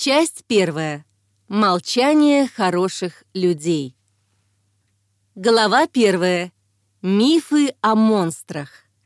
Часть первая. Молчание хороших людей. Глава первая. Мифы о монстрах.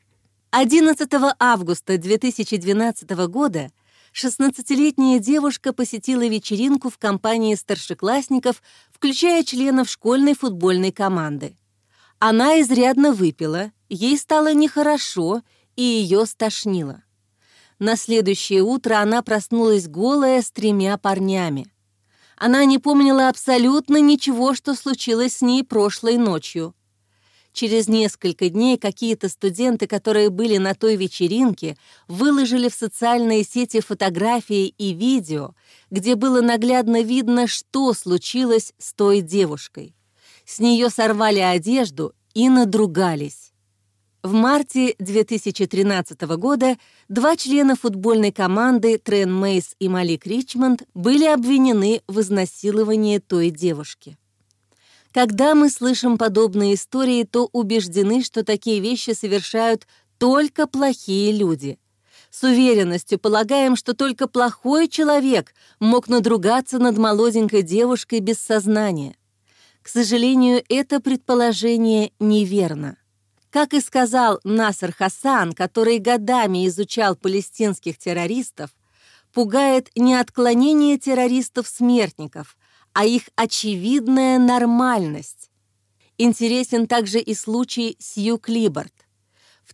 11 августа 2012 года 16-летняя девушка посетила вечеринку в компании старшеклассников, включая членов школьной футбольной команды. Она изрядно выпила, ей стало нехорошо, и ее стошнило. На следующее утро она проснулась голая с 3 парнями. Она не помнила абсолютно ничего, что случилось с ней прошлой ночью. Через несколько дней какие-то студенты, которые были на той вечеринке, выложили в социальные сети фотографии и видео, где было наглядно видно, что случилось с той девушкой. С нее сорвали одежду и надругались. В марте 2013 года 2 члена футбольной команды Трен Мейс и Малик Ричмонд были обвинены в изнасиловании той девушки. Когда мы слышим подобные истории, то убеждены, что такие вещи совершают только плохие люди. С уверенностью полагаем, что только плохой человек мог надругаться над молоденькой девушкой без сознания. К сожалению, это предположение неверно. Как и сказал Насер Хасан, который годами изучал палестинских террористов, пугает не отклонение террористов-смертников, а их очевидная нормальность. Интересен также и случай Сью Клиборд. В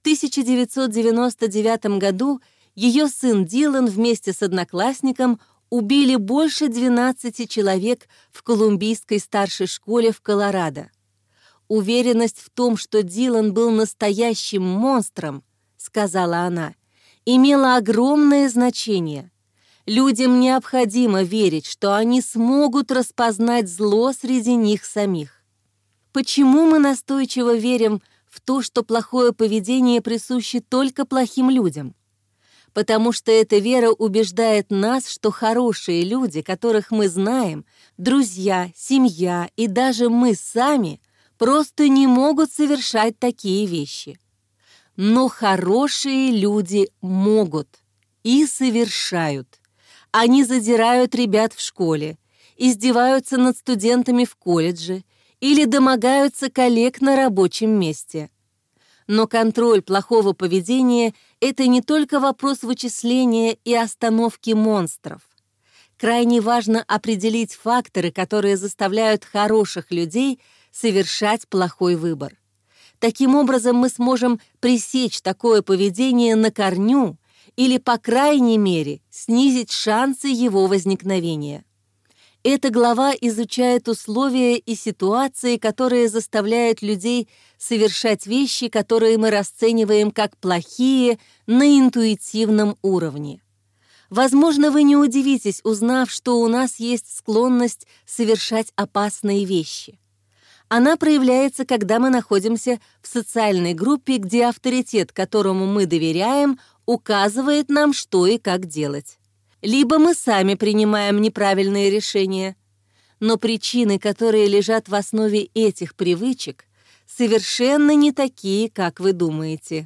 1999 году ее сын Дилан вместе с одноклассником убили больше 12 человек в колумбийской старшей школе в Колорадо. «Уверенность в том, что Дилан был настоящим монстром, — сказала она, — имела огромное значение. Людям необходимо верить, что они смогут распознать зло среди них самих. Почему мы настойчиво верим в то, что плохое поведение присуще только плохим людям? Потому что эта вера убеждает нас, что хорошие люди, которых мы знаем, друзья, семья и даже мы сами — просто не могут совершать такие вещи. Но хорошие люди могут и совершают. Они задирают ребят в школе, издеваются над студентами в колледже или домогаются коллег на рабочем месте. Но контроль плохого поведения — это не только вопрос вычисления и остановки монстров. Крайне важно определить факторы, которые заставляют хороших людей совершать плохой выбор. Таким образом, мы сможем пресечь такое поведение на корню или, по крайней мере, снизить шансы его возникновения. Эта глава изучает условия и ситуации, которые заставляют людей совершать вещи, которые мы расцениваем как плохие на интуитивном уровне. Возможно, вы не удивитесь, узнав, что у нас есть склонность совершать опасные вещи. Она проявляется, когда мы находимся в социальной группе, где авторитет, которому мы доверяем, указывает нам, что и как делать. Либо мы сами принимаем неправильные решения. Но причины, которые лежат в основе этих привычек, совершенно не такие, как вы думаете.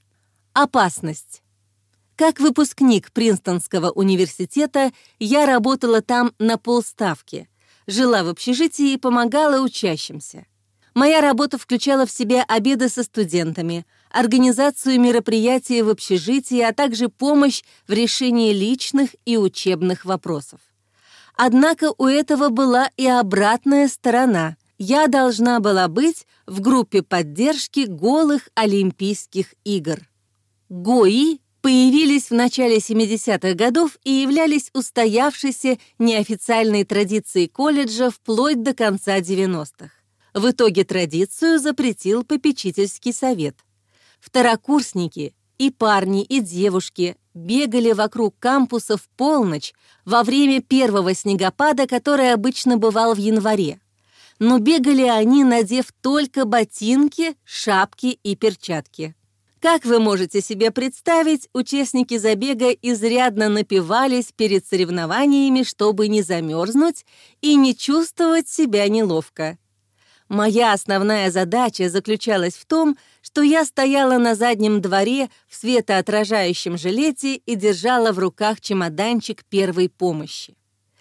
Опасность. Как выпускник Принстонского университета я работала там на полставки, жила в общежитии и помогала учащимся. Моя работа включала в себя обеды со студентами, организацию мероприятий в общежитии, а также помощь в решении личных и учебных вопросов. Однако у этого была и обратная сторона. Я должна была быть в группе поддержки голых Олимпийских игр. ГОИ появились в начале 70-х годов и являлись устоявшейся неофициальной традицией колледжа вплоть до конца 90-х. В итоге традицию запретил попечительский совет. Второкурсники, и парни, и девушки, бегали вокруг кампуса в полночь во время первого снегопада, который обычно бывал в январе. Но бегали они, надев только ботинки, шапки и перчатки. Как вы можете себе представить, участники забега изрядно напивались перед соревнованиями, чтобы не замерзнуть и не чувствовать себя неловко. Моя основная задача заключалась в том, что я стояла на заднем дворе в светоотражающем жилете и держала в руках чемоданчик первой помощи.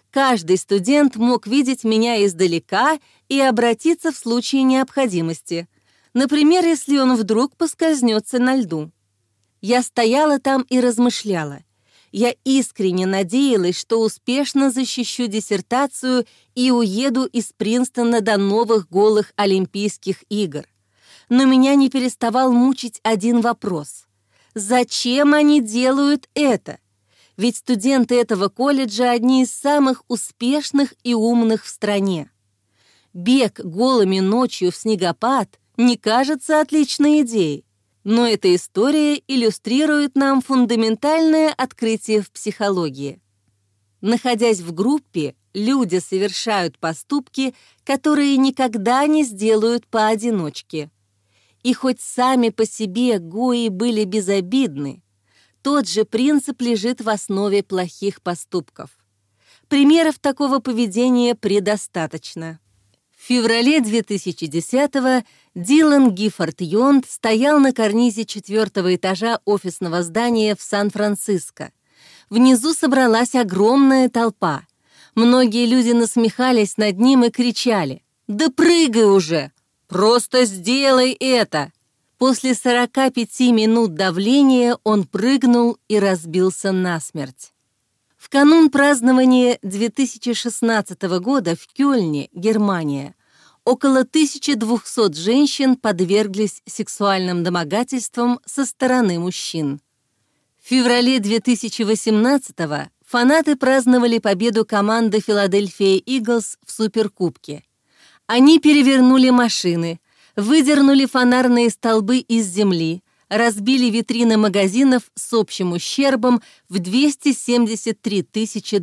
Каждый студент мог видеть меня издалека и обратиться в случае необходимости. Например, если он вдруг поскользнется на льду. Я стояла там и размышляла. Я искренне надеялась, что успешно защищу диссертацию и уеду из Принстона до новых голых Олимпийских игр. Но меня не переставал мучить один вопрос. Зачем они делают это? Ведь студенты этого колледжа одни из самых успешных и умных в стране. Бег голыми ночью в снегопад не кажется отличной идеей. Но эта история иллюстрирует нам фундаментальное открытие в психологии. Находясь в группе, люди совершают поступки, которые никогда не сделают поодиночке. И хоть сами по себе гои были безобидны, тот же принцип лежит в основе плохих поступков. Примеров такого поведения предостаточно. В феврале 2010-го Дилан Гиффорд Йонд стоял на карнизе 4-го этажа офисного здания в Сан-Франциско. Внизу собралась огромная толпа. Многие люди насмехались над ним и кричали: «Да прыгай уже! Просто сделай это!» После 45 минут давления он прыгнул и разбился насмерть. В канун празднования 2016 года в Кёльне, Германия, около 1200 женщин подверглись сексуальным домогательствам со стороны мужчин. В феврале 2018-го фанаты праздновали победу команды «Филадельфия Иглс» в Суперкубке. Они перевернули машины, выдернули фонарные столбы из земли, разбили витрины магазинов с общим ущербом в $273 тысячи.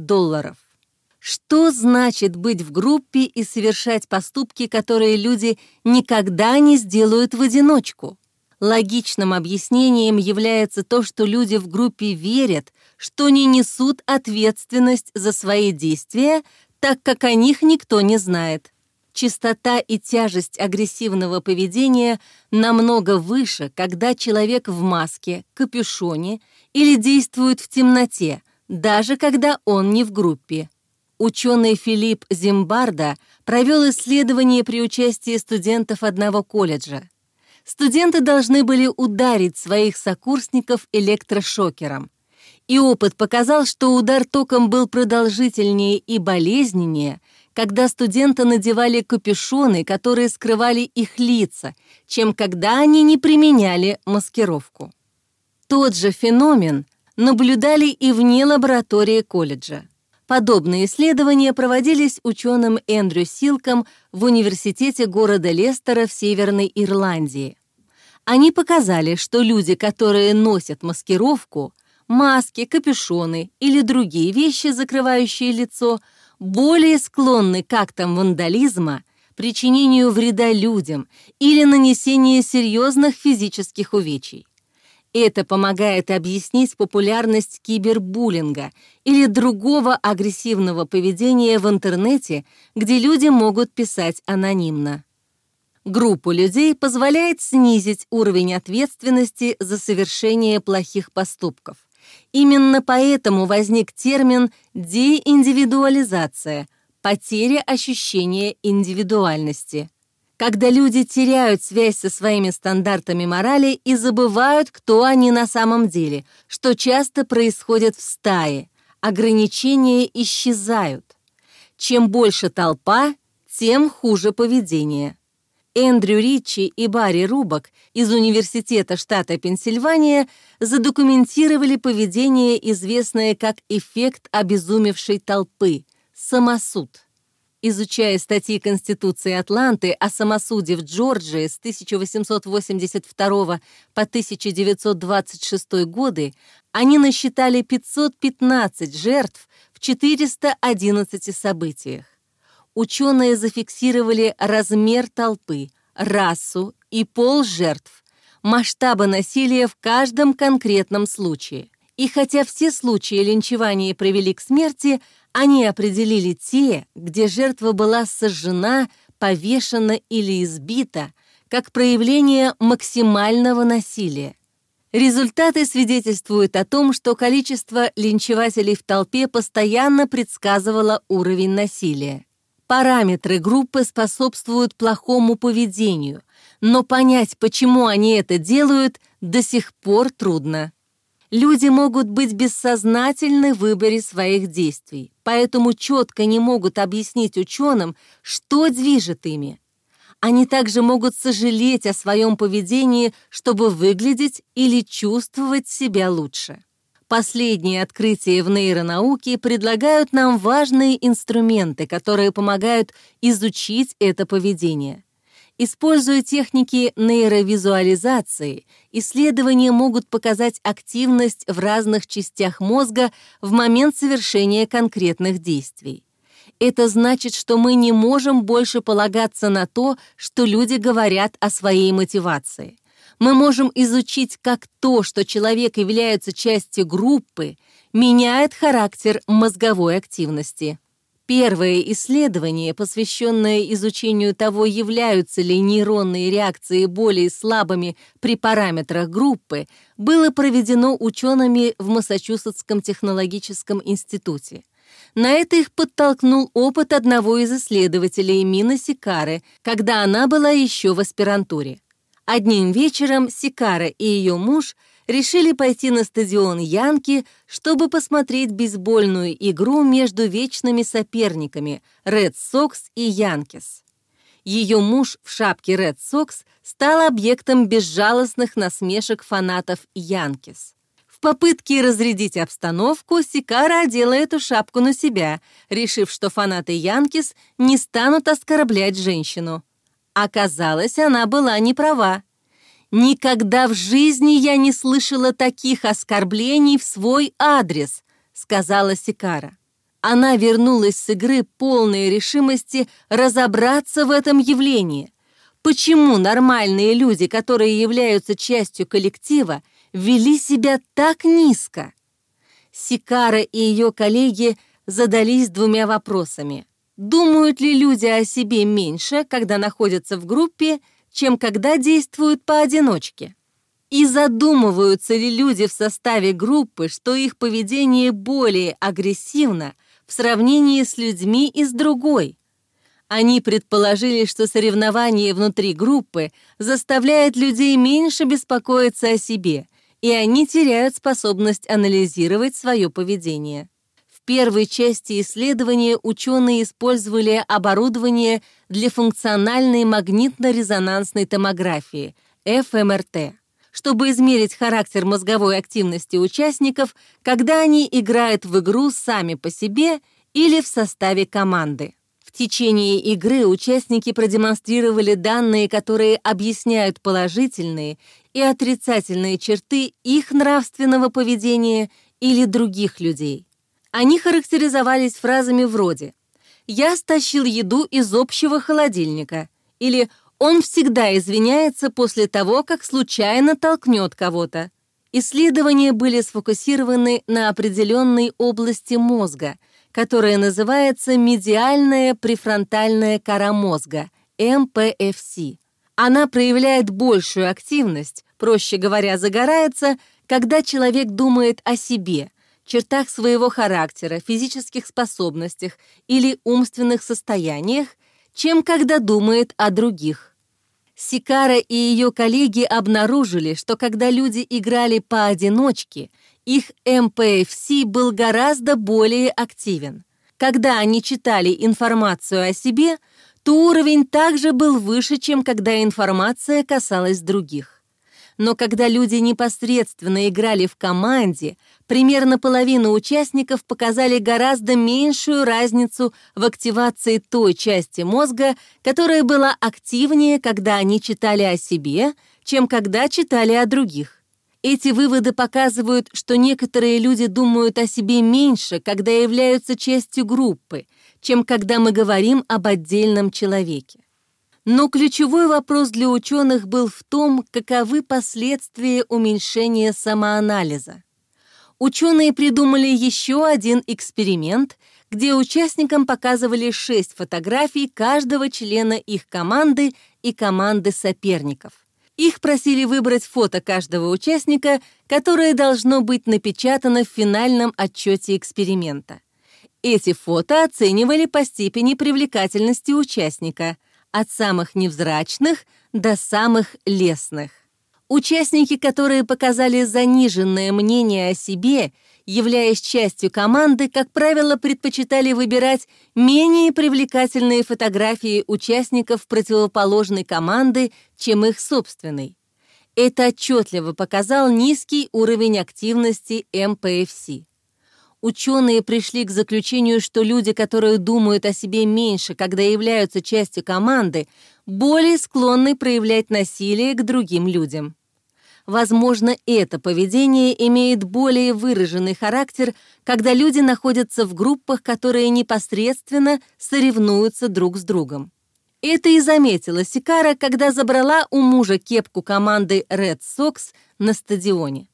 Что значит быть в группе и совершать поступки, которые люди никогда не сделают в одиночку? Логичным объяснением является то, что люди в группе верят, что не несут ответственность за свои действия, так как о них никто не знает. Частота и тяжесть агрессивного поведения намного выше, когда человек в маске, капюшоне или действует в темноте, даже когда он не в группе. Ученый Филипп Зимбардо провел исследование при участии студентов одного колледжа. Студенты должны были ударить своих сокурсников электрошокером. И опыт показал, что удар током был продолжительнее и болезненнее, когда студенты надевали капюшоны, которые скрывали их лица, чем когда они не применяли маскировку. Тот же феномен наблюдали и вне лаборатории колледжа. Подобные исследования проводились ученым Эндрю Силком в университете города Лестера в Северной Ирландии. Они показали, что люди, которые носят маскировку, маски, капюшоны или другие вещи, закрывающие лицо, более склонны к актам вандализма, причинению вреда людям или нанесению серьезных физических увечий. Это помогает объяснить популярность кибербуллинга или другого агрессивного поведения в интернете, где люди могут писать анонимно. Группа людей позволяет снизить уровень ответственности за совершение плохих поступков. Именно поэтому возник термин деиндивидуализация – потеря ощущения индивидуальности. Когда люди теряют связь со своими стандартами морали и забывают, кто они на самом деле, что часто происходит в стае, ограничения исчезают. Чем больше толпа, тем хуже поведение. Эндрю Ричи и Барри Рубак из Университета штата Пенсильвания задокументировали поведение, известное как эффект обезумевшей толпы – самосуд. Изучая статьи Конституции Атланты о самосуде в Джорджии с 1882 по 1926 годы, они насчитали 515 жертв в 411 событиях. Ученые зафиксировали размер толпы, расу и пол жертв, масштабы насилия в каждом конкретном случае. И хотя все случаи линчевания привели к смерти, они определили те, где жертва была сожжена, повешена или избита, как проявление максимального насилия. Результаты свидетельствуют о том, что количество линчевателей в толпе постоянно предсказывало уровень насилия. Параметры группы способствуют плохому поведению, но понять, почему они это делают, до сих пор трудно. Люди могут быть бессознательны в выборе своих действий, поэтому четко не могут объяснить ученым, что движет ими. Они также могут сожалеть о своем поведении, чтобы выглядеть или чувствовать себя лучше. Последние открытия в нейронауке предлагают нам важные инструменты, которые помогают изучить это поведение. Используя техники нейровизуализации, исследования могут показать активность в разных частях мозга в момент совершения конкретных действий. Это значит, что мы не можем больше полагаться на то, что люди говорят о своей мотивации. Мы можем изучить, как то, что человек является частью группы, меняет характер мозговой активности. Первое исследование, посвященное изучению того, являются ли нейронные реакции более слабыми при параметрах группы, было проведено учеными в Массачусетском технологическом институте. На это их подтолкнул опыт одного из исследователей, Мины Сикары, когда она была еще в аспирантуре. Одним вечером Сикара и ее муж решили пойти на стадион Янки, чтобы посмотреть бейсбольную игру между вечными соперниками Ред Сокс и Янкис. Ее муж в шапке Ред Сокс стал объектом безжалостных насмешек фанатов Янкис. В попытке разрядить обстановку Сикара одела эту шапку на себя, решив, что фанаты Янкис не станут оскорблять женщину. Оказалось, она была не права. «Никогда в жизни я не слышала таких оскорблений в свой адрес», — сказала Сикара. Она вернулась с игры полной решимости разобраться в этом явлении. Почему нормальные люди, которые являются частью коллектива, вели себя так низко? Сикара и ее коллеги задались двумя вопросами. Думают ли люди о себе меньше, когда находятся в группе, чем когда действуют поодиночке? И задумываются ли люди в составе группы, что их поведение более агрессивно в сравнении с людьми из другой? Они предположили, что соревнование внутри группы заставляет людей меньше беспокоиться о себе, и они теряют способность анализировать свое поведение. В первой части исследования ученые использовали оборудование для функциональной магнитно-резонансной томографии, ФМРТ, чтобы измерить характер мозговой активности участников, когда они играют в игру сами по себе или в составе команды. В течение игры участники продемонстрировали данные, которые объясняют положительные и отрицательные черты их нравственного поведения или других людей. Они характеризовались фразами вроде «Я стащил еду из общего холодильника» или «Он всегда извиняется после того, как случайно толкнет кого-то». Исследования были сфокусированы на определенной области мозга, которая называется медиальная префронтальная кора мозга, МПФС. Она проявляет большую активность, проще говоря, загорается, когда человек думает о себе, чертах своего характера, физических способностях или умственных состояниях, чем когда думает о других. Сикара и ее коллеги обнаружили, что когда люди играли поодиночке, их МПФС был гораздо более активен. Когда они читали информацию о себе, то уровень также был выше, чем когда информация касалась других. Но когда люди непосредственно играли в команде, примерно половина участников показали гораздо меньшую разницу в активации той части мозга, которая была активнее, когда они читали о себе, чем когда читали о других. Эти выводы показывают, что некоторые люди думают о себе меньше, когда являются частью группы, чем когда мы говорим об отдельном человеке. Но ключевой вопрос для ученых был в том, каковы последствия уменьшения самоанализа. Ученые придумали еще один эксперимент, где участникам показывали 6 фотографий каждого члена их команды и команды соперников. Их просили выбрать фото каждого участника, которое должно быть напечатано в финальном отчете эксперимента. Эти фото оценивали по степени привлекательности участника, от самых невзрачных до самых лестных. Участники, которые показали заниженное мнение о себе, являясь частью команды, как правило, предпочитали выбирать менее привлекательные фотографии участников противоположной команды, чем их собственной. Это отчетливо показал низкий уровень активности МПФС. Ученые пришли к заключению, что люди, которые думают о себе меньше, когда являются частью команды, более склонны проявлять насилие к другим людям. Возможно, это поведение имеет более выраженный характер, когда люди находятся в группах, которые непосредственно соревнуются друг с другом. Это и заметила Сикара, когда забрала у мужа кепку команды Red Sox на стадионе.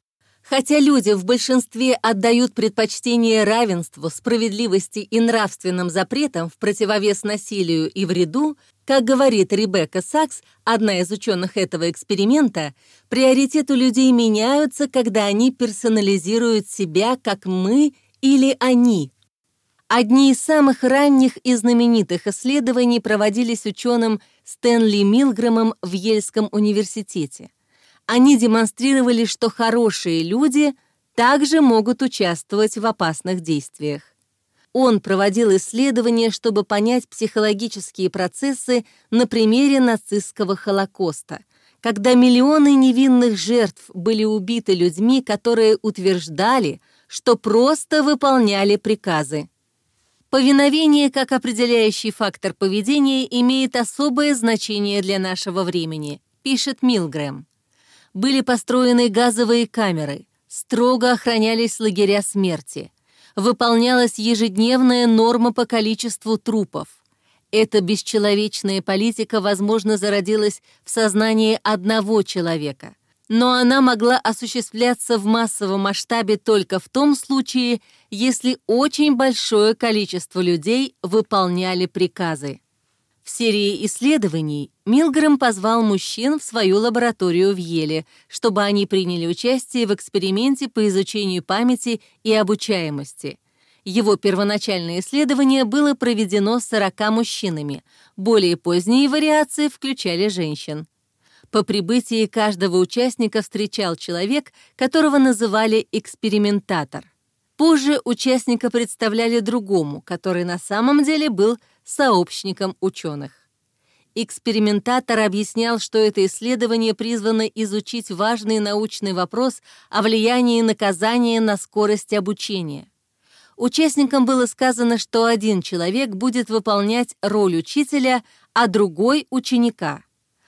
Хотя люди в большинстве отдают предпочтение равенству, справедливости и нравственным запретам в противовес насилию и вреду, как говорит Ребекка Сакс, одна из ученых этого эксперимента, приоритеты людей меняются, когда они персонализируют себя как «мы» или «они». Одни из самых ранних и знаменитых исследований проводились ученым Стэнли Милгрэмом в Йельском университете. Они демонстрировали, что хорошие люди также могут участвовать в опасных действиях. Он проводил исследования, чтобы понять психологические процессы на примере нацистского Холокоста, когда миллионы невинных жертв были убиты людьми, которые утверждали, что просто выполняли приказы. Повиновение как определяющий фактор поведения имеет особое значение для нашего времени, пишет Милгрэм. Были построены газовые камеры, строго охранялись лагеря смерти, выполнялась ежедневная норма по количеству трупов. Эта бесчеловечная политика, возможно, зародилась в сознании одного человека, но она могла осуществляться в массовом масштабе только в том случае, если очень большое количество людей выполняли приказы. В серии исследований Милгрэм позвал мужчин в свою лабораторию в Йеле, чтобы они приняли участие в эксперименте по изучению памяти и обучаемости. Его первоначальное исследование было проведено 40 мужчинами, более поздние вариации включали женщин. По прибытии каждого участника встречал человек, которого называли экспериментатор. Позже участника представляли другому, который на самом деле был сообщником ученых. Экспериментатор объяснял, что это исследование призвано изучить важный научный вопрос о влиянии наказания на скорость обучения. Участникам было сказано, что один человек будет выполнять роль учителя, а другой — ученика.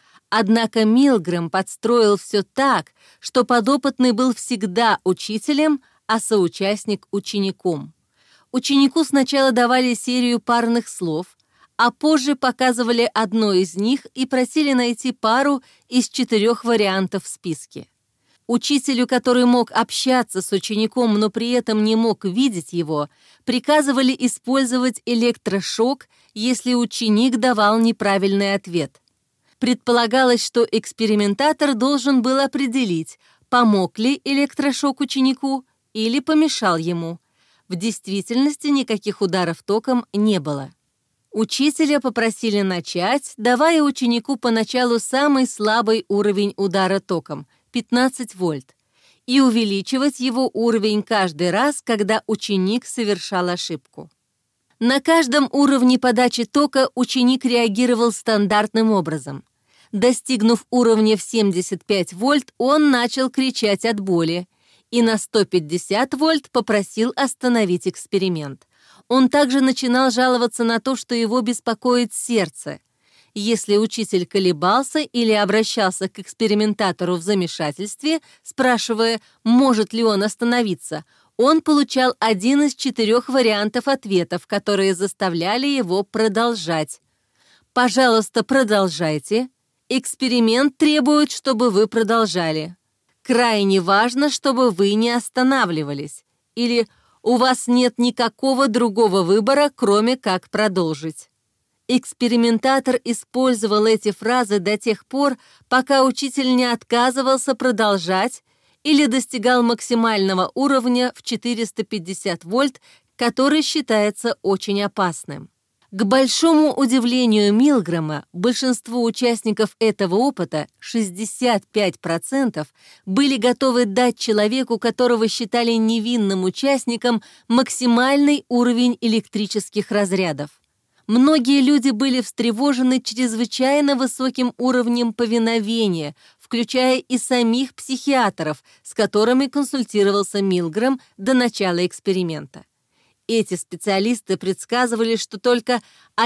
Однако Милгрэм подстроил все так, что подопытный был всегда учителем, а соучастник — учеником. Ученику сначала давали серию парных слов, а позже показывали одно из них и просили найти пару из 4 вариантов в списке. Учителю, который мог общаться с учеником, но при этом не мог видеть его, приказывали использовать электрошок, если ученик давал неправильный ответ. Предполагалось, что экспериментатор должен был определить, помог ли электрошок ученику или помешал ему. В действительности никаких ударов током не было. Учителя попросили начать, давая ученику поначалу самый слабый уровень удара током — 15 вольт, и увеличивать его уровень каждый раз, когда ученик совершал ошибку. На каждом уровне подачи тока ученик реагировал стандартным образом. Достигнув уровня в 75 вольт, он начал кричать от боли, и на 150 вольт попросил остановить эксперимент. Он также начинал жаловаться на то, что его беспокоит сердце. Если учитель колебался или обращался к экспериментатору в замешательстве, спрашивая, может ли он остановиться, он получал один из 4 вариантов ответов, которые заставляли его продолжать. «Пожалуйста, продолжайте. Эксперимент требует, чтобы вы продолжали. Крайне важно, чтобы вы не останавливались». Или «У вас нет никакого другого выбора, кроме как продолжить». Экспериментатор использовал эти фразы до тех пор, пока учитель не отказывался продолжать или достигал максимального уровня в 450 вольт, который считается очень опасным. К большому удивлению Милгрэма, большинство участников этого опыта, 65%, были готовы дать человеку, которого считали невинным участником, максимальный уровень электрических разрядов. Многие люди были встревожены чрезвычайно высоким уровнем повиновения, включая и самих психиатров, с которыми консультировался Милгрэм до начала эксперимента. Эти специалисты предсказывали, что только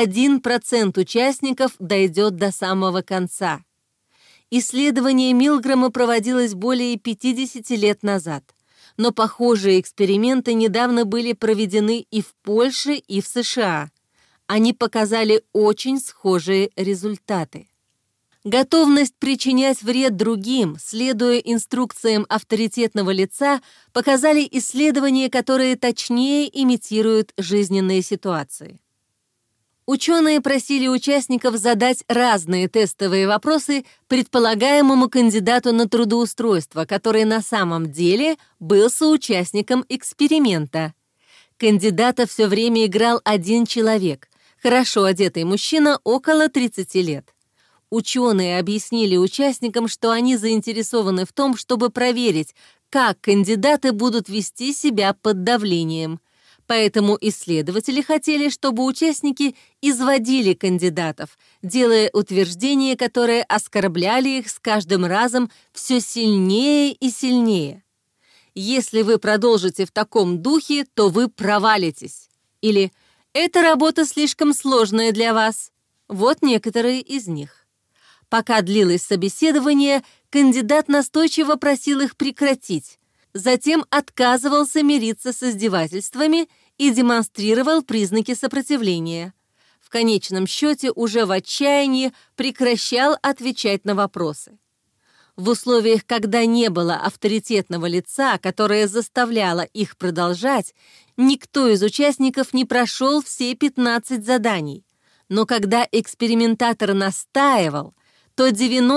1% участников дойдет до самого конца. Исследование Милгрэма проводилось более 50 лет назад, но похожие эксперименты недавно были проведены и в Польше, и в США. Они показали очень схожие результаты. Готовность причинять вред другим, следуя инструкциям авторитетного лица, показали исследования, которые точнее имитируют жизненные ситуации. Ученые просили участников задать разные тестовые вопросы предполагаемому кандидату на трудоустройство, который на самом деле был соучастником эксперимента. Кандидата все время играл один человек, хорошо одетый мужчина около 30 лет. Ученые объяснили участникам, что они заинтересованы в том, чтобы проверить, как кандидаты будут вести себя под давлением. Поэтому исследователи хотели, чтобы участники изводили кандидатов, делая утверждения, которые оскорбляли их с каждым разом все сильнее и сильнее. «Если вы продолжите в таком духе, то вы провалитесь». Или «Эта работа слишком сложная для вас». Вот некоторые из них. Пока длилось собеседование, кандидат настойчиво просил их прекратить, затем отказывался мириться с издевательствами и демонстрировал признаки сопротивления. В конечном счете уже в отчаянии прекращал отвечать на вопросы. В условиях, когда не было авторитетного лица, которое заставляло их продолжать, никто из участников не прошел все 15 заданий. Но когда экспериментатор настаивал, то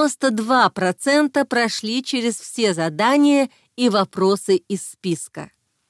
92% прошли через все задания и вопросы из списка.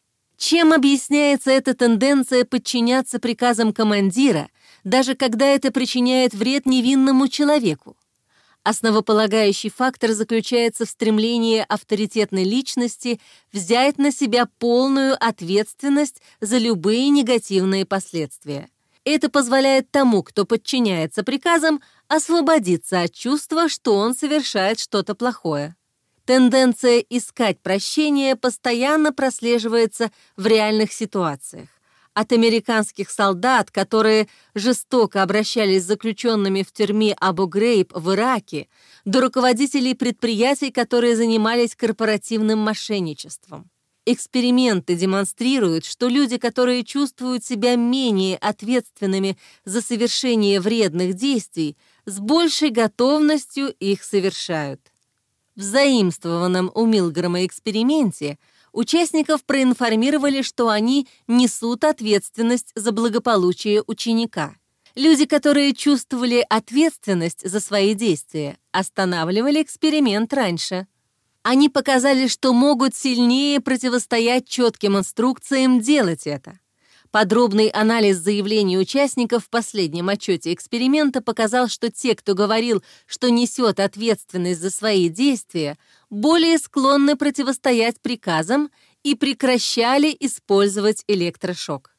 Чем объясняется эта тенденция подчиняться приказам командира, даже когда это причиняет вред невинному человеку? Основополагающий фактор заключается в стремлении авторитетной личности взять на себя полную ответственность за любые негативные последствия. Это позволяет тому, кто подчиняется приказам, освободиться от чувства, что он совершает что-то плохое. Тенденция искать прощения постоянно прослеживается в реальных ситуациях. От американских солдат, которые жестоко обращались с заключенными в тюрьме Абу-Грейб в Ираке, до руководителей предприятий, которые занимались корпоративным мошенничеством. Эксперименты демонстрируют, что люди, которые чувствуют себя менее ответственными за совершение вредных действий, с большей готовностью их совершают. В заимствованном у Милгрэма эксперименте участников проинформировали, что они несут ответственность за благополучие ученика. Люди, которые чувствовали ответственность за свои действия, останавливали эксперимент раньше. Они показали, что могут сильнее противостоять четким инструкциям делать это. Подробный анализ заявлений участников в последнем отчете эксперимента показал, что те, кто говорил, что несет ответственность за свои действия, более склонны противостоять приказам и прекращали использовать электрошок.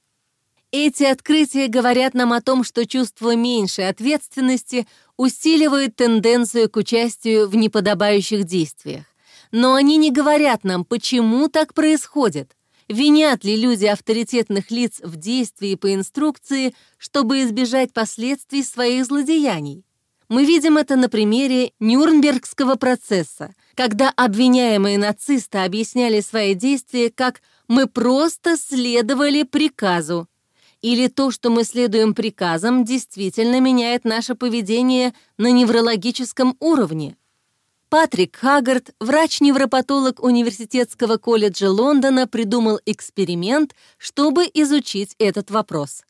Эти открытия говорят нам о том, что чувство меньшей ответственности усиливает тенденцию к участию в неподобающих действиях. Но они не говорят нам, почему так происходит. Винят ли люди авторитетных лиц в действии по инструкции, чтобы избежать последствий своих злодеяний? Мы видим это на примере Нюрнбергского процесса, когда обвиняемые нацисты объясняли свои действия как «мы просто следовали приказу». Или то, что мы следуем приказам, действительно меняет наше поведение на неврологическом уровне. Патрик Хаггард, врач-невропатолог Университетского колледжа Лондона, придумал эксперимент, чтобы изучить этот вопрос.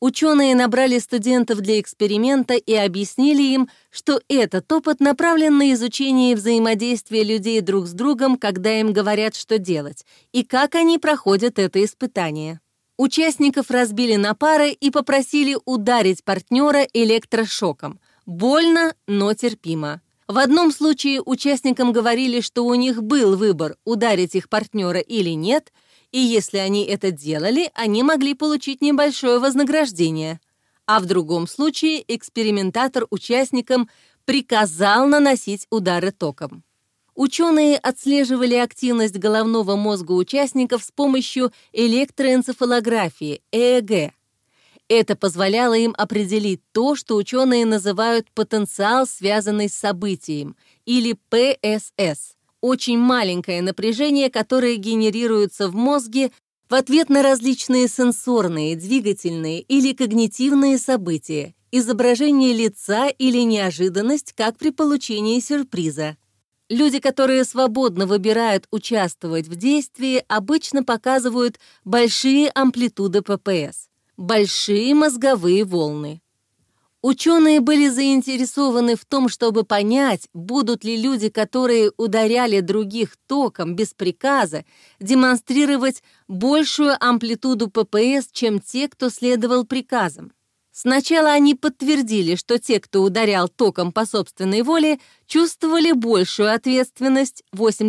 Ученые набрали студентов для эксперимента и объяснили им, что этот опыт направлен на изучение взаимодействия людей друг с другом, когда им говорят, что делать, и как они проходят это испытание. Участников разбили на пары и попросили ударить партнера электрошоком. Больно, но терпимо. В одном случае участникам говорили, что у них был выбор, ударить их партнера или нет, и если они это делали, они могли получить небольшое вознаграждение. А в другом случае экспериментатор участникам приказал наносить удары током. Ученые отслеживали активность головного мозга участников с помощью электроэнцефалографии, ЭЭГ. Это позволяло им определить то, что ученые называют потенциал, связанный с событием, или ПСС. Очень маленькое напряжение, которое генерируется в мозге в ответ на различные сенсорные, двигательные или когнитивные события, изображение лица или неожиданность, как при получении сюрприза. Люди, которые свободно выбирают участвовать в действии, обычно показывают большие амплитуды ППС, большие мозговые волны. Ученые были заинтересованы в том, чтобы понять, будут ли люди, которые ударяли других током без приказа, демонстрировать большую амплитуду ППС, чем те, кто следовал приказам. Сначала они подтвердили, что те, кто ударял током по собственной воле, чувствовали большую ответственность,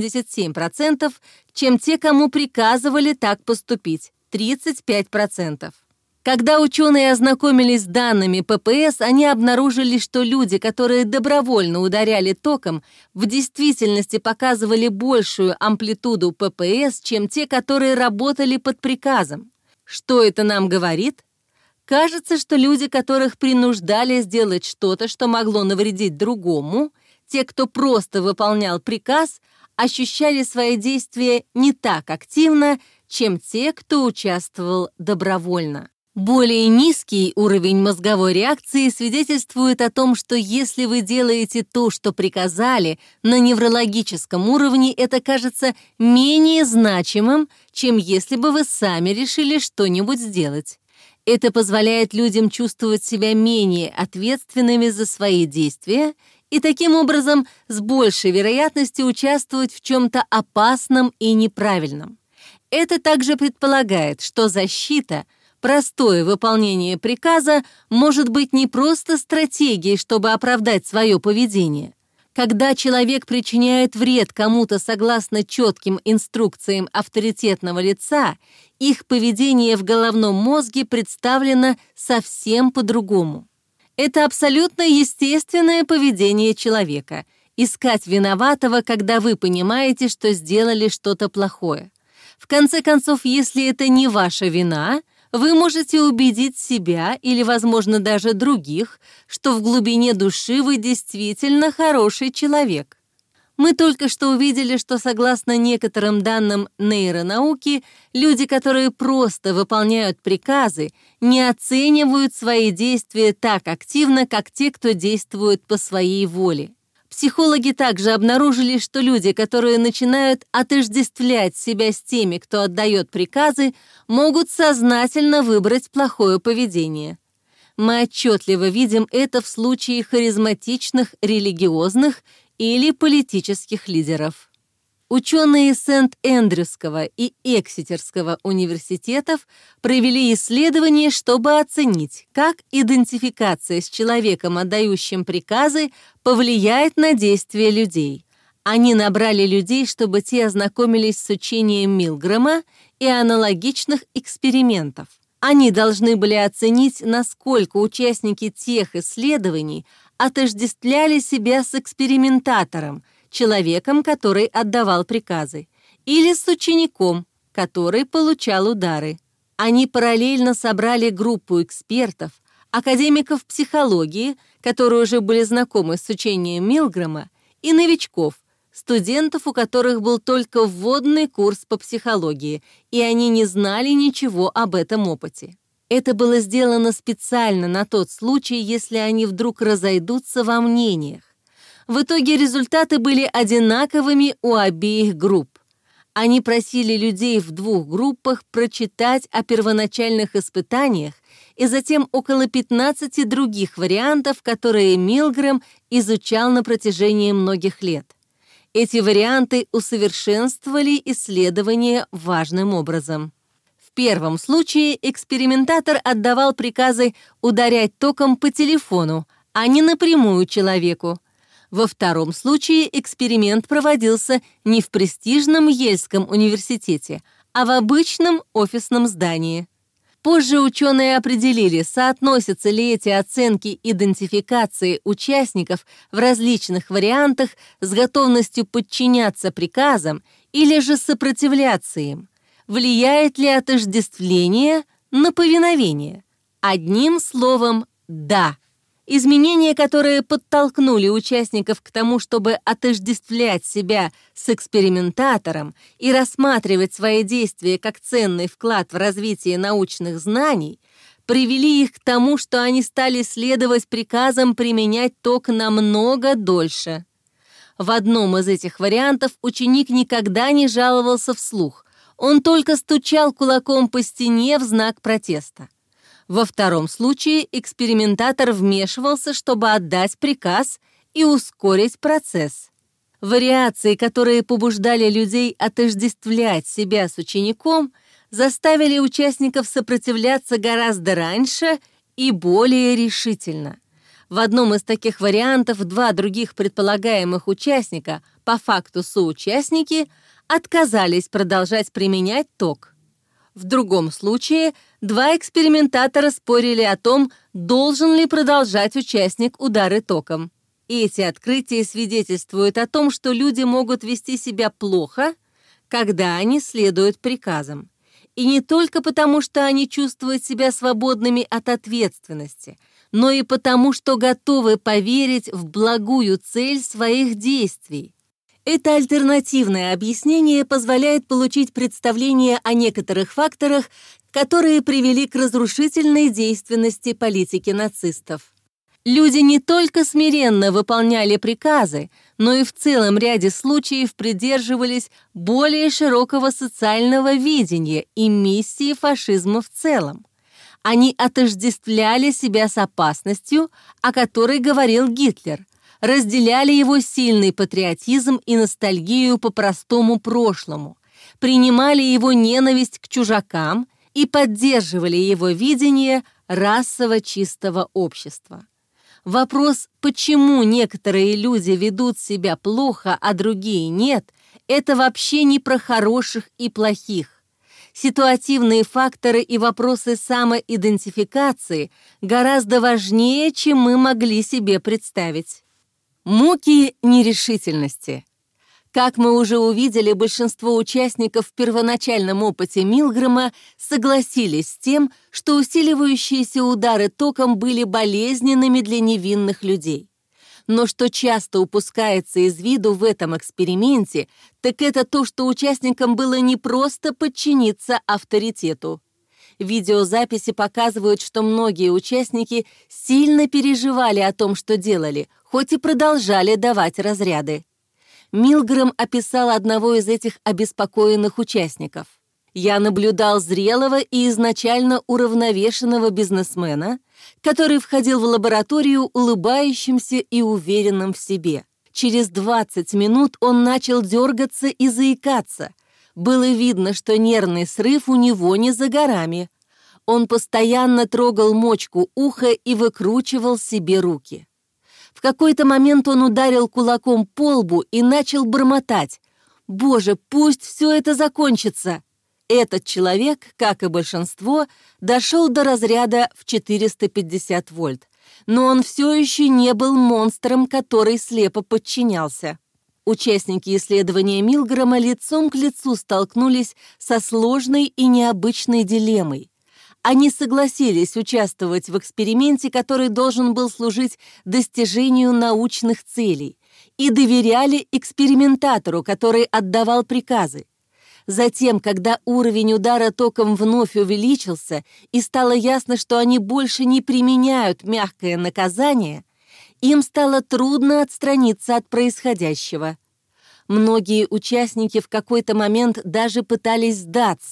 87%, чем те, кому приказывали так поступить, 35%. Когда ученые ознакомились с данными ППС, они обнаружили, что люди, которые добровольно ударяли током, в действительности показывали большую амплитуду ППС, чем те, которые работали под приказом. Что это нам говорит? Кажется, что люди, которых принуждали сделать что-то, что могло навредить другому, те, кто просто выполнял приказ, ощущали свои действия не так активно, чем те, кто участвовал добровольно. Более низкий уровень мозговой реакции свидетельствует о том, что если вы делаете то, что приказали, на неврологическом уровне это кажется менее значимым, чем если бы вы сами решили что-нибудь сделать. Это позволяет людям чувствовать себя менее ответственными за свои действия и таким образом с большей вероятностью участвовать в чем-то опасном и неправильном. Это также предполагает, что защита – простое выполнение приказа может быть не просто стратегией, чтобы оправдать свое поведение. Когда человек причиняет вред кому-то согласно четким инструкциям авторитетного лица, их поведение в головном мозге представлено совсем по-другому. Это абсолютно естественное поведение человека – искать виноватого, когда вы понимаете, что сделали что-то плохое. В конце концов, если это не ваша вина – вы можете убедить себя или, возможно, даже других, что в глубине души вы действительно хороший человек. Мы только что увидели, что, согласно некоторым данным нейронауки, люди, которые просто выполняют приказы, не оценивают свои действия так активно, как те, кто действует по своей воле. Психологи также обнаружили, что люди, которые начинают отождествлять себя с теми, кто отдает приказы, могут сознательно выбрать плохое поведение. Мы отчетливо видим это в случае харизматичных, религиозных или политических лидеров. Ученые Сент-Эндрюсского и Эксетерского университетов провели исследование, чтобы оценить, как идентификация с человеком, отдающим приказы, повлияет на действия людей. Они набрали людей, чтобы те ознакомились с учением Милгрэма и аналогичных экспериментов. Они должны были оценить, насколько участники тех исследований отождествляли себя с экспериментатором, человеком, который отдавал приказы, или с учеником, который получал удары. Они параллельно собрали группу экспертов, академиков психологии, которые уже были знакомы с учением Милгрэма, и новичков, студентов, у которых был только вводный курс по психологии, и они не знали ничего об этом опыте. Это было сделано специально на тот случай, если они вдруг разойдутся во мнениях. В итоге результаты были одинаковыми у обеих групп. Они просили людей в двух группах прочитать о первоначальных испытаниях и затем около 15 других вариантов, которые Милгрэм изучал на протяжении многих лет. Эти варианты усовершенствовали исследование важным образом. В первом случае экспериментатор отдавал приказы ударять током по телефону, а не напрямую человеку. Во втором случае эксперимент проводился не в престижном Ельском университете, а в обычном офисном здании. Позже ученые определили, соотносятся ли эти оценки идентификации участников в различных вариантах с готовностью подчиняться приказам или же сопротивляться им. Влияет ли отождествление на повиновение? Одним словом, да. Изменения, которые подтолкнули участников к тому, чтобы отождествлять себя с экспериментатором и рассматривать свои действия как ценный вклад в развитие научных знаний, привели их к тому, что они стали следовать приказам применять ток намного дольше. В одном из этих вариантов ученик никогда не жаловался вслух, он только стучал кулаком по стене в знак протеста. Во втором случае экспериментатор вмешивался, чтобы отдать приказ и ускорить процесс. Вариации, которые побуждали людей отождествлять себя с учеником, заставили участников сопротивляться гораздо раньше и более решительно. В одном из таких вариантов два других предполагаемых участника, по факту соучастники, отказались продолжать применять ток. В другом случае два экспериментатора спорили о том, должен ли продолжать участник удары током. И эти открытия свидетельствуют о том, что люди могут вести себя плохо, когда они следуют приказам. И не только потому, что они чувствуют себя свободными от ответственности, но и потому, что готовы поверить в благую цель своих действий. Это альтернативное объяснение позволяет получить представление о некоторых факторах, которые привели к разрушительной действенности политики нацистов. Люди не только смиренно выполняли приказы, но и в целом ряде случаев придерживались более широкого социального видения и миссии фашизма в целом. Они отождествляли себя с опасностью, о которой говорил Гитлер, разделяли его сильный патриотизм и ностальгию по простому прошлому, принимали его ненависть к чужакам и поддерживали его видение расово чистого общества. Вопрос, почему некоторые люди ведут себя плохо, а другие нет, это вообще не про хороших и плохих. Ситуативные факторы и вопросы самоидентификации гораздо важнее, чем мы могли себе представить. Муки нерешительности. Как мы уже увидели, большинство участников в первоначальном опыте Милгрэма согласились с тем, что усиливающиеся удары током были болезненными для невинных людей. Но что часто упускается из виду в этом эксперименте, так это то, что участникам было не просто подчиниться авторитету. Видеозаписи показывают, что многие участники сильно переживали о том, что делали, хоть и продолжали давать разряды. Милгрэм описал одного из этих обеспокоенных участников. «Я наблюдал зрелого и изначально уравновешенного бизнесмена, который входил в лабораторию улыбающимся и уверенным в себе. Через 20 минут он начал дергаться и заикаться. Было видно, что нервный срыв у него не за горами. Он постоянно трогал мочку уха и выкручивал себе руки. В какой-то момент он ударил кулаком по лбу и начал бормотать: «Боже, пусть все это закончится!» Этот человек, как и большинство, дошел до разряда в 450 вольт, но он все еще не был монстром, который слепо подчинялся. Участники исследования Милгрэма лицом к лицу столкнулись со сложной и необычной дилеммой. Они согласились участвовать в эксперименте, который должен был служить достижению научных целей, и доверяли экспериментатору, который отдавал приказы. Затем, когда уровень удара током вновь увеличился и стало ясно, что они больше не применяют мягкое наказание, им стало трудно отстраниться от происходящего. Многие участники в какой-то момент даже пытались сдаться.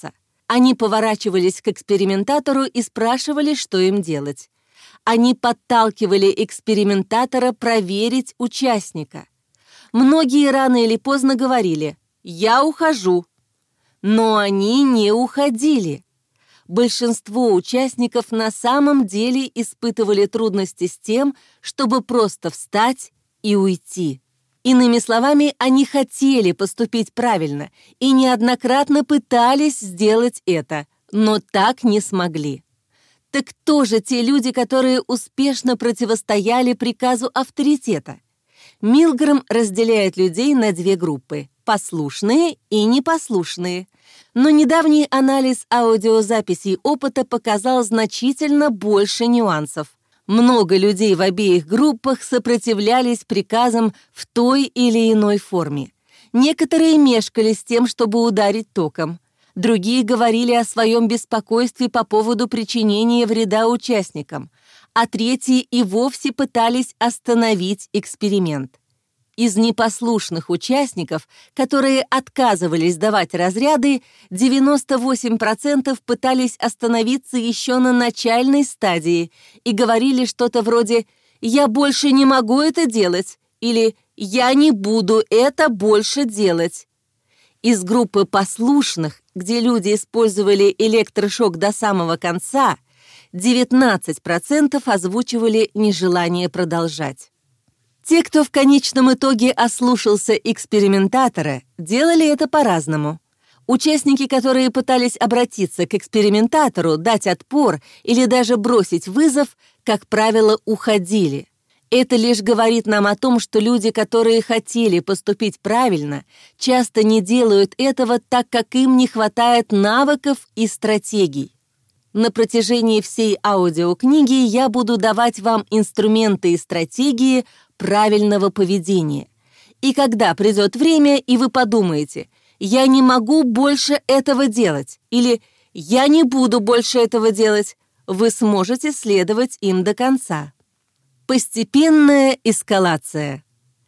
Они поворачивались к экспериментатору и спрашивали, что им делать. Они подталкивали экспериментатора проверить участника. Многие рано или поздно говорили «я ухожу». Но они не уходили. Большинство участников на самом деле испытывали трудности с тем, чтобы просто встать и уйти. Иными словами, они хотели поступить правильно и неоднократно пытались сделать это, но так не смогли. Так кто же те люди, которые успешно противостояли приказу авторитета? Милгрэм разделяет людей на две группы – послушные и непослушные. Но недавний анализ аудиозаписей опыта показал значительно больше нюансов. Много людей в обеих группах сопротивлялись приказам в той или иной форме. Некоторые мешкали с тем, чтобы ударить током. Другие говорили о своем беспокойстве по поводу причинения вреда участникам, а третьи и вовсе пытались остановить эксперимент. Из непослушных участников, которые отказывались давать разряды, 98% пытались остановиться еще на начальной стадии и говорили что-то вроде «я больше не могу это делать» или «я не буду это больше делать». Из группы послушных, где люди использовали электрошок до самого конца, 19% озвучивали нежелание продолжать. Те, кто в конечном итоге ослушался экспериментатора, делали это по-разному. Участники, которые пытались обратиться к экспериментатору, дать отпор или даже бросить вызов, как правило, уходили. Это лишь говорит нам о том, что люди, которые хотели поступить правильно, часто не делают этого, так как им не хватает навыков и стратегий. На протяжении всей аудиокниги я буду давать вам инструменты и стратегии правильного поведения. И когда придет время, и вы подумаете, «я не могу больше этого делать» или «я не буду больше этого делать», вы сможете следовать им до конца. Постепенная эскалация.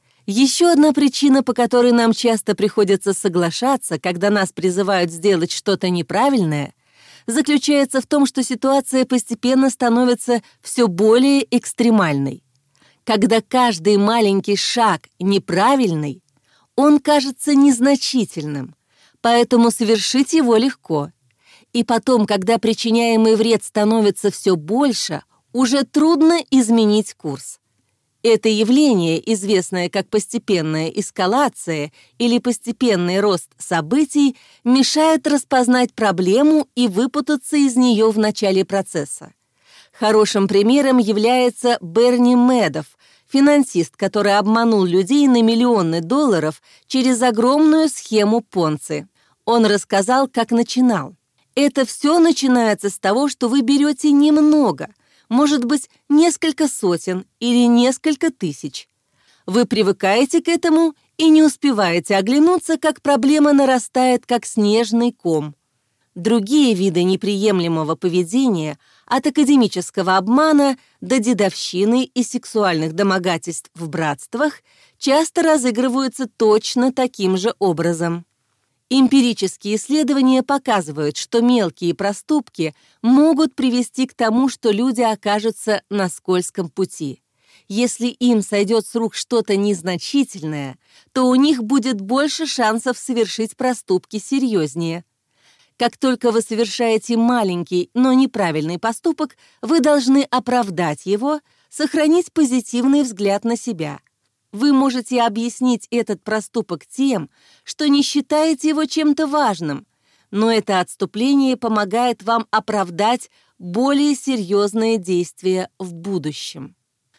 Еще одна причина, по которой нам часто приходится соглашаться, когда нас призывают сделать что-то неправильное, заключается в том, что ситуация постепенно становится все более экстремальной. Когда каждый маленький шаг неправильный, он кажется незначительным, поэтому совершить его легко. И потом, когда причиняемый вред становится все больше, уже трудно изменить курс. Это явление, известное как постепенная эскалация или постепенный рост событий, мешает распознать проблему и выпутаться из нее в начале процесса. Хорошим примером является Берни Медов, финансист, который обманул людей на миллионы долларов через огромную схему Понци. Он рассказал, как начинал. Это все начинается с того, что вы берете немного, может быть, несколько сотен или несколько тысяч. Вы привыкаете к этому и не успеваете оглянуться, как проблема нарастает, как снежный ком. Другие виды неприемлемого поведения, от академического обмана до дедовщины и сексуальных домогательств в братствах, часто разыгрываются точно таким же образом. Эмпирические исследования показывают, что мелкие проступки могут привести к тому, что люди окажутся на скользком пути. Если им сойдет с рук что-то незначительное, то у них будет больше шансов совершить проступки серьезнее. Как только вы совершаете маленький, но неправильный поступок, вы должны оправдать его, сохранить позитивный взгляд на себя. Вы можете объяснить этот проступок тем, что не считаете его чем-то важным, но это отступление помогает вам оправдать более серьезные действия в будущем.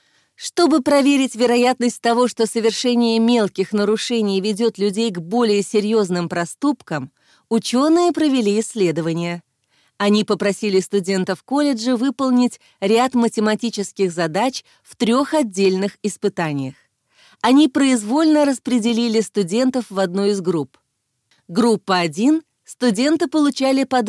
Чтобы проверить вероятность того, что совершение мелких нарушений ведет людей к более серьезным проступкам, ученые провели исследования. Они попросили студентов колледжа выполнить ряд математических задач в 3 отдельных испытаниях. Они произвольно распределили студентов в одну из групп. Группа 1 – студенты получали по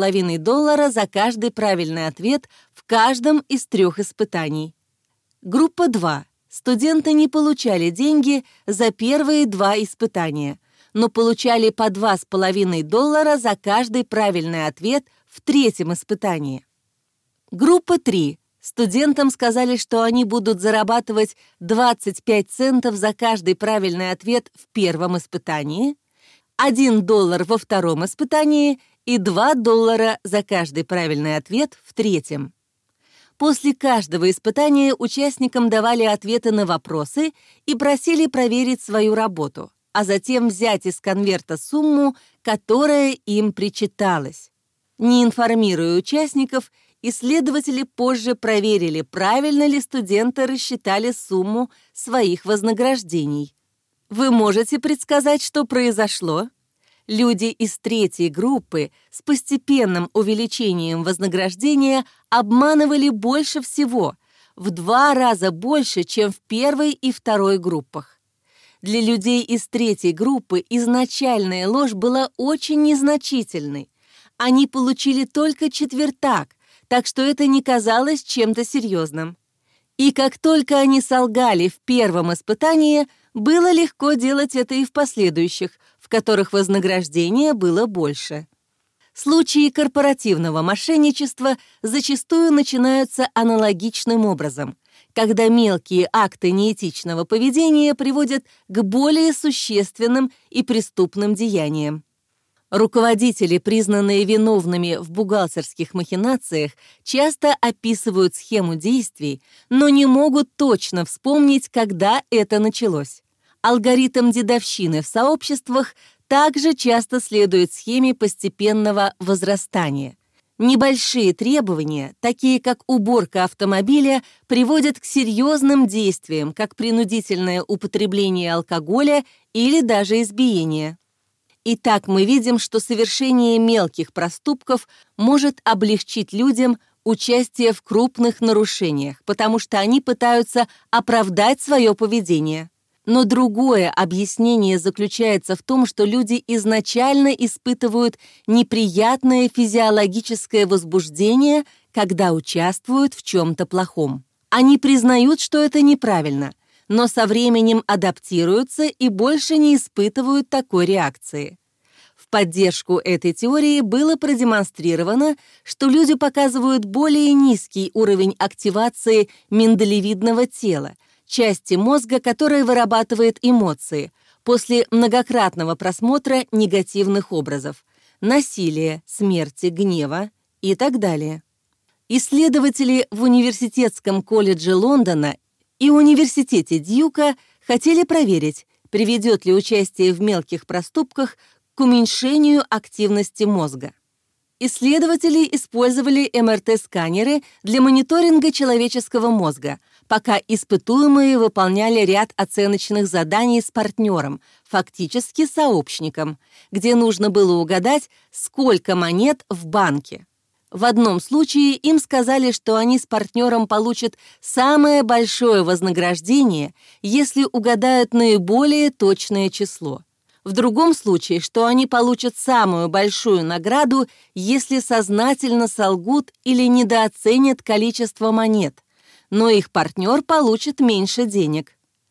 $2,5 за каждый правильный ответ в каждом из 3 испытаний. Группа 2 – студенты не получали деньги за первые 2 испытания, но получали по $2,5 за каждый правильный ответ в третьем испытании. Группа 3. Студентам сказали, что они будут зарабатывать 25 центов за каждый правильный ответ в первом испытании, $1 во втором испытании и $2 за каждый правильный ответ в третьем. После каждого испытания участникам давали ответы на вопросы и просили проверить свою работу, а затем взять из конверта сумму, которая им причиталась. Не информируя участников, исследователи позже проверили, правильно ли студенты рассчитали сумму своих вознаграждений. Вы можете предсказать, что произошло? Люди из третьей группы с постепенным увеличением вознаграждения обманывали больше всего, в 2 раза больше, чем в первой и второй группах. Для людей из третьей группы изначальная ложь была очень незначительной. Они получили только четвертак, так что это не казалось чем-то серьезным. И как только они солгали в первом испытании, было легко делать это и в последующих, в которых вознаграждение было больше. Случаи корпоративного мошенничества зачастую начинаются аналогичным образом, когда мелкие акты неэтичного поведения приводят к более существенным и преступным деяниям. Руководители, признанные виновными в бухгалтерских махинациях, часто описывают схему действий, но не могут точно вспомнить, когда это началось. Алгоритм дедовщины в сообществах также часто следует схеме постепенного возрастания. Небольшие требования, такие как уборка автомобиля, приводят к серьезным действиям, как принудительное употребление алкоголя или даже избиение. Итак, мы видим, что совершение мелких проступков может облегчить людям участие в крупных нарушениях, потому что они пытаются оправдать свое поведение. Но другое объяснение заключается в том, что люди изначально испытывают неприятное физиологическое возбуждение, когда участвуют в чем-то плохом. Они признают, что это неправильно, но со временем адаптируются и больше не испытывают такой реакции. В поддержку этой теории было продемонстрировано, что люди показывают более низкий уровень активации миндалевидного тела, части мозга, которая вырабатывает эмоции, после многократного просмотра негативных образов – насилия, смерти, гнева и так далее. Исследователи в Университетском колледже Лондона и Университете Дьюка хотели проверить, приведет ли участие в мелких проступках к уменьшению активности мозга. Исследователи использовали МРТ-сканеры для мониторинга человеческого мозга, пока испытуемые выполняли ряд оценочных заданий с партнером, фактически сообщником, где нужно было угадать, сколько монет в банке. В одном случае им сказали, что они с партнером получат самое большое вознаграждение, если угадают наиболее точное число. В другом случае, что они получат самую большую награду, если сознательно солгут или недооценят количество монет, но их партнер получит меньше денег.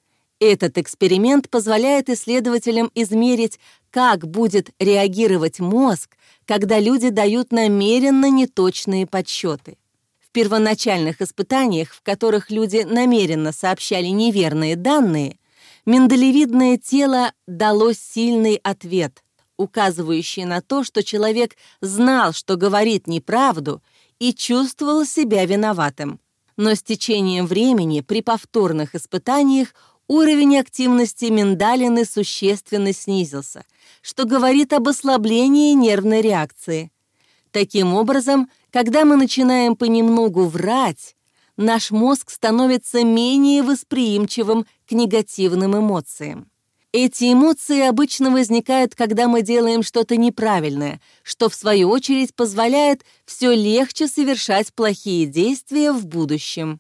Этот эксперимент позволяет исследователям измерить, как будет реагировать мозг, когда люди дают намеренно неточные подсчеты. В первоначальных испытаниях, в которых люди намеренно сообщали неверные данные, миндалевидное тело дало сильный ответ, указывающий на то, что человек знал, что говорит неправду, и чувствовал себя виноватым. Но с течением времени при повторных испытаниях уровень активности миндалины существенно снизился, что говорит об ослаблении нервной реакции. Таким образом, когда мы начинаем понемногу врать, наш мозг становится менее восприимчивым к негативным эмоциям. Эти эмоции обычно возникают, когда мы делаем что-то неправильное, что, в свою очередь, позволяет все легче совершать плохие действия в будущем.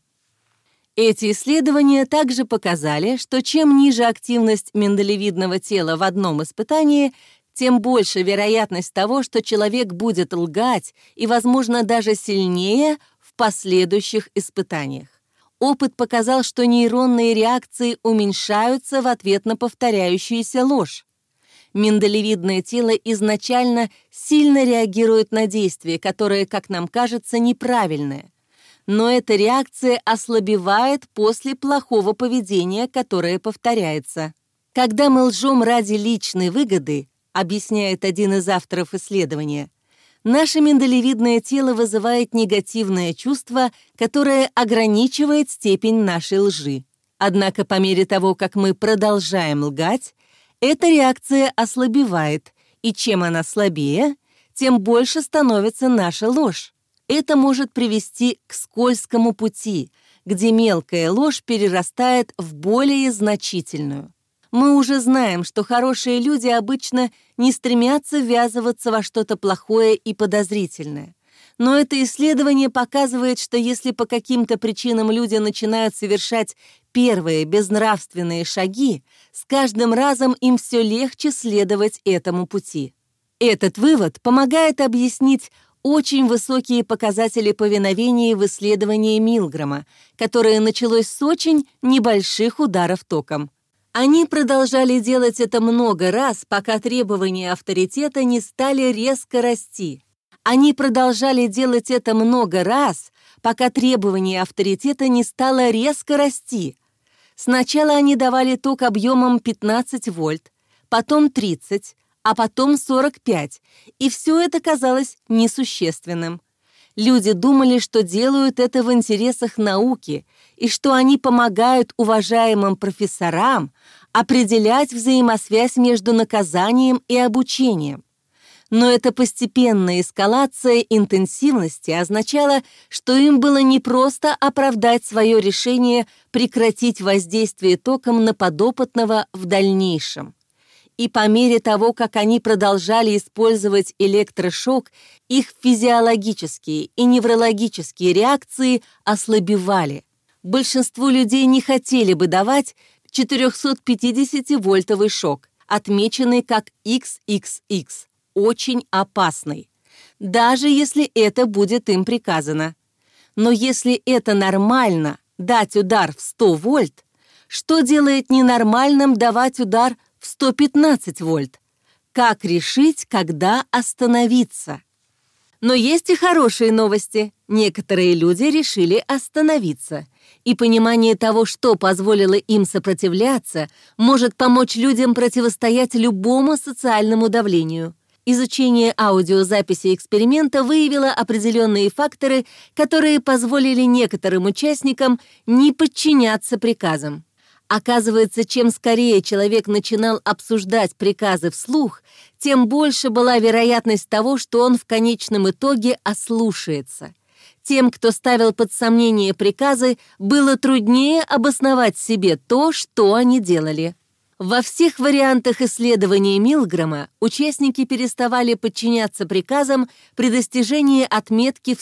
Эти исследования также показали, что чем ниже активность миндалевидного тела в одном испытании, тем больше вероятность того, что человек будет лгать и, возможно, даже сильнее в последующих испытаниях. Опыт показал, что нейронные реакции уменьшаются в ответ на повторяющуюся ложь. Миндалевидное тело изначально сильно реагирует на действие, которое, как нам кажется, неправильное. Но эта реакция ослабевает после плохого поведения, которое повторяется. Когда мы лжем ради личной выгоды, объясняет один из авторов исследования, наше миндалевидное тело вызывает негативное чувство, которое ограничивает степень нашей лжи. Однако по мере того, как мы продолжаем лгать, эта реакция ослабевает, и чем она слабее, тем больше становится наша ложь. Это может привести к скользкому пути, где мелкая ложь перерастает в более значительную. Мы уже знаем, что хорошие люди обычно не стремятся ввязываться во что-то плохое и подозрительное. Но это исследование показывает, что если по каким-то причинам люди начинают совершать первые безнравственные шаги, с каждым разом им все легче следовать этому пути. Этот вывод помогает объяснить очень высокие показатели повиновения в исследовании Милгрома, которое началось с очень небольших ударов током. Они продолжали делать это много раз, пока требования авторитета не стали резко расти. Они продолжали делать это много раз, пока требование авторитета не стало резко расти. Сначала они давали ток объемом 15 вольт, потом 30, а потом 45, и все это казалось несущественным. Люди думали, что делают это в интересах науки и что они помогают уважаемым профессорам определять взаимосвязь между наказанием и обучением. Но эта постепенная эскалация интенсивности означала, что им было непросто оправдать свое решение прекратить воздействие током на подопытного в дальнейшем. И по мере того, как они продолжали использовать электрошок, их физиологические и неврологические реакции ослабевали. Большинство людей не хотели бы давать 450-вольтовый шок, отмеченный как XXX. Очень опасный, даже если это будет им приказано. Но если это нормально дать удар в 100 вольт, что делает ненормальным давать удар в 115 вольт? Как решить, когда остановиться? Но есть и хорошие новости. Некоторые люди решили остановиться. И понимание того, что позволило им сопротивляться, может помочь людям противостоять любому социальному давлению. Изучение аудиозаписи эксперимента выявило определенные факторы, которые позволили некоторым участникам не подчиняться приказам. Оказывается, чем скорее человек начинал обсуждать приказы вслух, тем больше была вероятность того, что он в конечном итоге ослушается. Тем, кто ставил под сомнение приказы, было труднее обосновать себе то, что они делали. Во всех вариантах исследования Милгрома участники переставали подчиняться приказам при достижении отметки в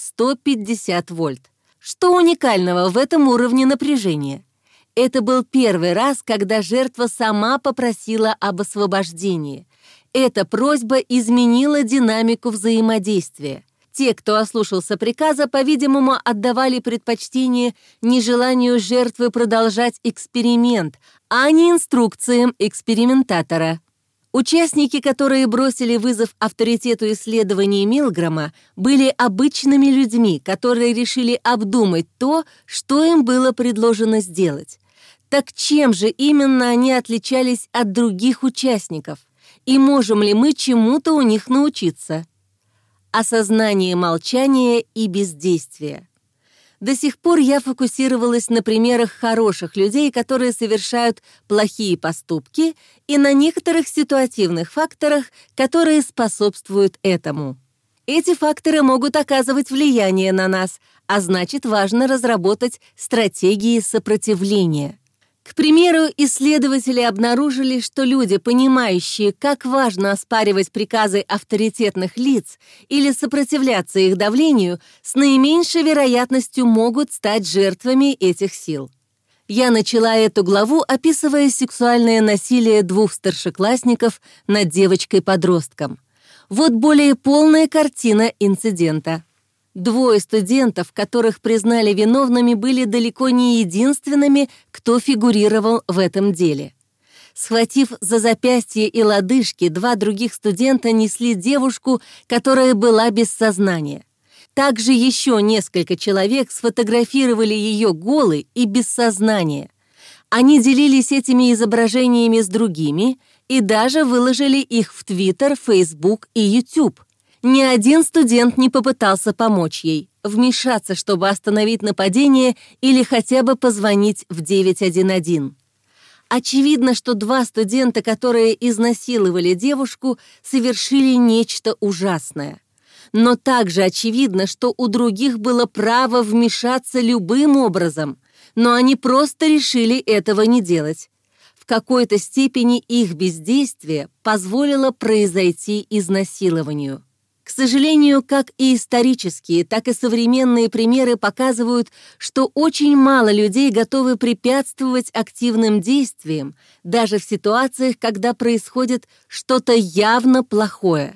150 вольт. Что уникального в этом уровне напряжения? Это был первый раз, когда жертва сама попросила об освобождении. Эта просьба изменила динамику взаимодействия. Те, кто ослушался приказа, по-видимому, отдавали предпочтение нежеланию жертвы продолжать эксперимент, а не инструкциям экспериментатора. Участники, которые бросили вызов авторитету исследований Милгрома, были обычными людьми, которые решили обдумать то, что им было предложено сделать. Так чем же именно они отличались от других участников? И можем ли мы чему-то у них научиться? Осознание молчания и бездействия. До сих пор я фокусировалась на примерах хороших людей, которые совершают плохие поступки, и на некоторых ситуативных факторах, которые способствуют этому. Эти факторы могут оказывать влияние на нас, а значит, важно разработать стратегии сопротивления. К примеру, исследователи обнаружили, что люди, понимающие, как важно оспаривать приказы авторитетных лиц или сопротивляться их давлению, с наименьшей вероятностью могут стать жертвами этих сил. Я начала эту главу, описывая сексуальное насилие 2 старшеклассников над девочкой-подростком. Вот более полная картина инцидента. 2 студентов, которых признали виновными, были далеко не единственными, кто фигурировал в этом деле. Схватив за запястье и лодыжки, два других студента несли девушку, которая была без сознания. Также еще несколько человек сфотографировали ее голой и без сознания. Они делились этими изображениями с другими и даже выложили их в Twitter, Facebook и YouTube. Ни один студент не попытался помочь ей, вмешаться, чтобы остановить нападение или хотя бы позвонить в 911. Очевидно, что два студента, которые изнасиловали девушку, совершили нечто ужасное. Но также очевидно, что у других было право вмешаться любым образом, но они просто решили этого не делать. В какой-то степени их бездействие позволило произойти изнасилованию. К сожалению, как и исторические, так и современные примеры показывают, что очень мало людей готовы препятствовать активным действиям, даже в ситуациях, когда происходит что-то явно плохое.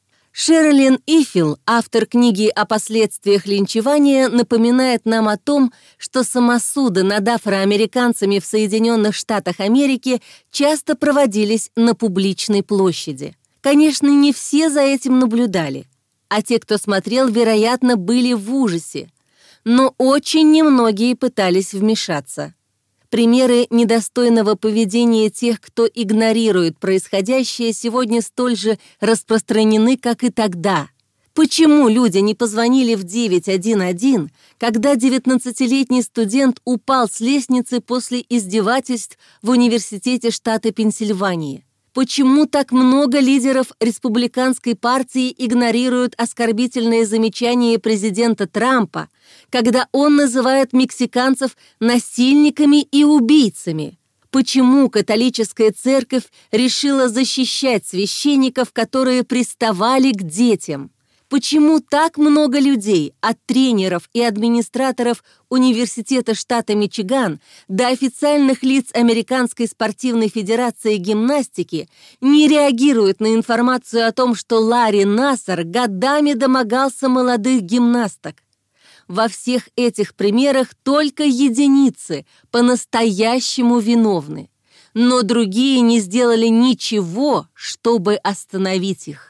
Шерлин Ифилл, автор книги о последствиях линчевания, напоминает нам о том, что самосуды над афроамериканцами в Соединенных Штатах Америки часто проводились на публичной площади. Конечно, не все за этим наблюдали, а те, кто смотрел, вероятно, были в ужасе, но очень немногие пытались вмешаться. Примеры недостойного поведения тех, кто игнорирует происходящее, сегодня столь же распространены, как и тогда. Почему люди не позвонили в 911, когда 19-летний студент упал с лестницы после издевательств в университете штата Пенсильвания? Почему так много лидеров республиканской партии игнорируют оскорбительные замечания президента Трампа, когда он называет мексиканцев насильниками и убийцами? Почему католическая церковь решила защищать священников, которые приставали к детям? Почему так много людей, от тренеров и администраторов университета штата Мичиган до официальных лиц Американской спортивной федерации гимнастики, не реагируют на информацию о том, что Ларри Нассар годами домогался молодых гимнасток? Во всех этих примерах только единицы по-настоящему виновны, но другие не сделали ничего, чтобы остановить их.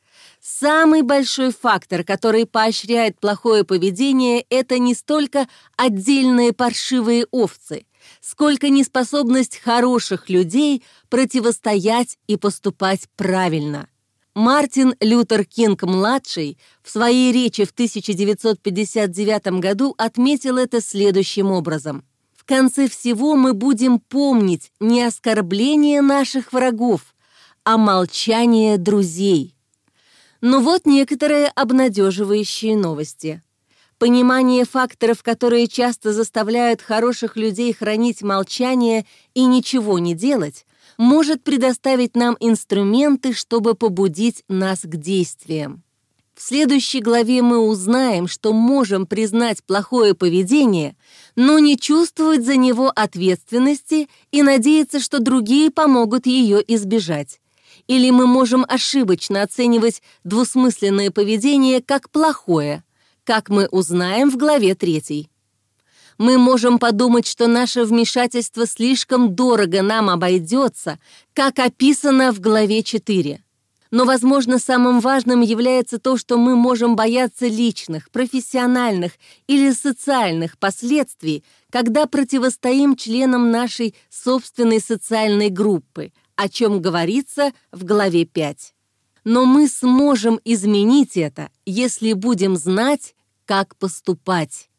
Самый большой фактор, который поощряет плохое поведение, это не столько отдельные паршивые овцы, сколько неспособность хороших людей противостоять и поступать правильно. Мартин Лютер Кинг-младший в своей речи в 1959 году отметил это следующим образом. «В конце всего мы будем помнить не оскорбление наших врагов, а молчание друзей». Но вот некоторые обнадеживающие новости. Понимание факторов, которые часто заставляют хороших людей хранить молчание и ничего не делать, может предоставить нам инструменты, чтобы побудить нас к действиям. В следующей главе мы узнаем, что можем признать плохое поведение, но не чувствовать за него ответственности и надеяться, что другие помогут ее избежать. Или мы можем ошибочно оценивать двусмысленное поведение как плохое, как мы узнаем в главе 3. Мы можем подумать, что наше вмешательство слишком дорого нам обойдется, как описано в главе 4. Но, возможно, самым важным является то, что мы можем бояться личных, профессиональных или социальных последствий, когда противостоим членам нашей собственной социальной группы, о чем говорится в главе 5. Но мы сможем изменить это, если будем знать, как поступать.